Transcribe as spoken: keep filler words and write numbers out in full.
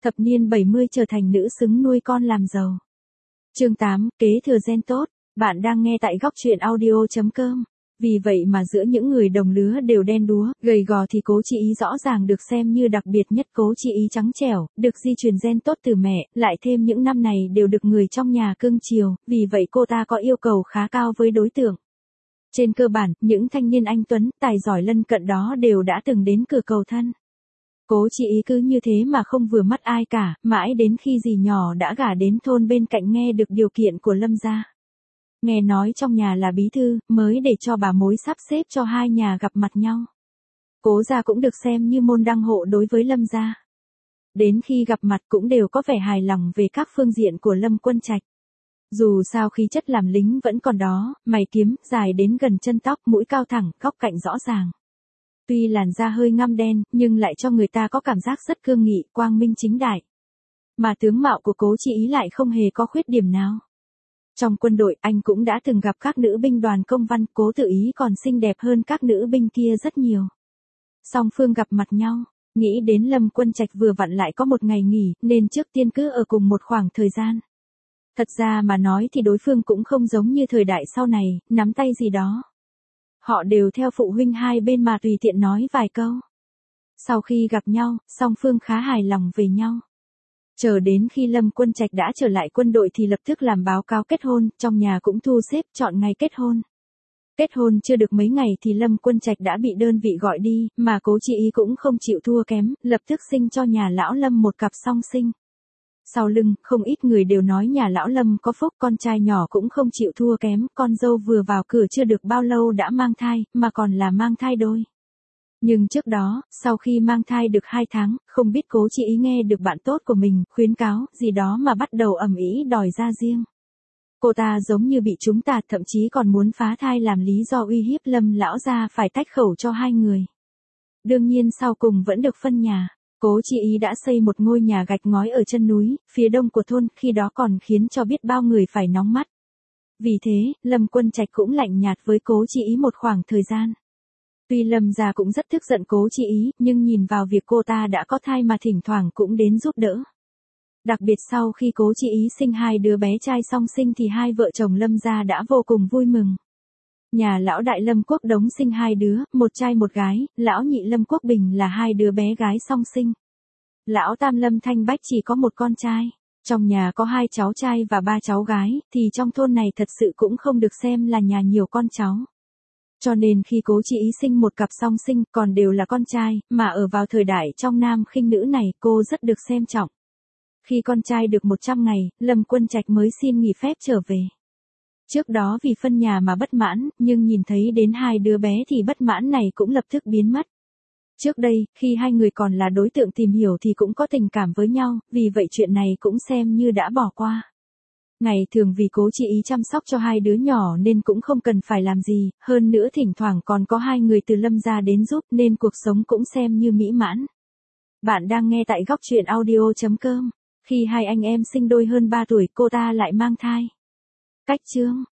Thập niên bảy mươi trở thành nữ xứng nuôi con làm giàu. Chương tám, kế thừa gen tốt. Bạn đang nghe tại góc truyện audio chấm com. Vì vậy mà giữa những người đồng lứa đều đen đúa, gầy gò thì Cố Chi Ý rõ ràng được xem như đặc biệt nhất. Cố Chi Ý trắng trẻo, được di truyền gen tốt từ mẹ, lại thêm những năm này đều được người trong nhà cưng chiều, vì vậy cô ta có yêu cầu khá cao với đối tượng. Trên cơ bản, những thanh niên anh tuấn, tài giỏi lân cận đó đều đã từng đến cửa cầu thân. Cố Chi Ý cứ như thế mà không vừa mắt ai cả, mãi đến khi dì nhỏ đã gả đến thôn bên cạnh nghe được điều kiện của Lâm gia. Nghe nói trong nhà là bí thư, mới để cho bà mối sắp xếp cho hai nhà gặp mặt nhau. Cố gia cũng được xem như môn đăng hộ đối với Lâm gia. Đến khi gặp mặt cũng đều có vẻ hài lòng về các phương diện của Lâm Quân Trạch. Dù sao khí chất làm lính vẫn còn đó, mày kiếm, dài đến gần chân tóc, mũi cao thẳng, góc cạnh rõ ràng. Tuy làn da hơi ngăm đen, nhưng lại cho người ta có cảm giác rất cương nghị, quang minh chính đại. Mà tướng mạo của Cố Chi Ý lại không hề có khuyết điểm nào. Trong quân đội, anh cũng đã từng gặp các nữ binh đoàn công văn, Cố Tự Ý còn xinh đẹp hơn các nữ binh kia rất nhiều. Song phương gặp mặt nhau, nghĩ đến Lâm Quân Trạch vừa vặn lại có một ngày nghỉ, nên trước tiên cứ ở cùng một khoảng thời gian. Thật ra mà nói thì đối phương cũng không giống như thời đại sau này, nắm tay gì đó. Họ đều theo phụ huynh hai bên mà tùy tiện nói vài câu. Sau khi gặp nhau, song phương khá hài lòng về nhau. Chờ đến khi Lâm Quân Trạch đã trở lại quân đội thì lập tức làm báo cáo kết hôn, trong nhà cũng thu xếp chọn ngày kết hôn. Kết hôn chưa được mấy ngày thì Lâm Quân Trạch đã bị đơn vị gọi đi, mà Cố Chi Ý cũng không chịu thua kém, lập tức sinh cho nhà lão Lâm một cặp song sinh. Sau lưng, không ít người đều nói nhà lão Lâm có phúc, con trai nhỏ cũng không chịu thua kém, con dâu vừa vào cửa chưa được bao lâu đã mang thai, mà còn là mang thai đôi. Nhưng trước đó, sau khi mang thai được hai tháng, không biết Cố Chi Ý nghe được bạn tốt của mình, khuyến cáo, gì đó mà bắt đầu ầm ĩ đòi ra riêng. Cô ta giống như bị trúng tà, thậm chí còn muốn phá thai làm lý do uy hiếp Lâm lão gia phải tách khẩu cho hai người. Đương nhiên sau cùng vẫn được phân nhà. Cố Chi Ý đã xây một ngôi nhà gạch ngói ở chân núi, phía đông của thôn, khi đó còn khiến cho biết bao người phải nóng mắt. Vì thế, Lâm Quân Trạch cũng lạnh nhạt với Cố Chi Ý một khoảng thời gian. Tuy Lâm gia cũng rất tức giận Cố Chi Ý, nhưng nhìn vào việc cô ta đã có thai mà thỉnh thoảng cũng đến giúp đỡ. Đặc biệt sau khi Cố Chi Ý sinh hai đứa bé trai song sinh thì hai vợ chồng Lâm gia đã vô cùng vui mừng. Nhà lão đại Lâm Quốc Đống sinh hai đứa, một trai một gái, lão nhị Lâm Quốc Bình là hai đứa bé gái song sinh. Lão tam Lâm Thanh Bách chỉ có một con trai. Trong nhà có hai cháu trai và ba cháu gái, thì trong thôn này thật sự cũng không được xem là nhà nhiều con cháu. Cho nên khi Cố Chi Ý sinh một cặp song sinh còn đều là con trai, mà ở vào thời đại trong nam khinh nữ này cô rất được xem trọng. Khi con trai được một trăm ngày, Lâm Quân Trạch mới xin nghỉ phép trở về. Trước đó vì phân nhà mà bất mãn, nhưng nhìn thấy đến hai đứa bé thì bất mãn này cũng lập tức biến mất. Trước đây, khi hai người còn là đối tượng tìm hiểu thì cũng có tình cảm với nhau, vì vậy chuyện này cũng xem như đã bỏ qua. Ngày thường vì Cố Chi Ý chăm sóc cho hai đứa nhỏ nên cũng không cần phải làm gì, hơn nữa thỉnh thoảng còn có hai người từ Lâm gia đến giúp nên cuộc sống cũng xem như mỹ mãn. Bạn đang nghe tại góc truyện audio chấm com. Khi hai anh em sinh đôi hơn ba tuổi cô ta lại mang thai. Cách chương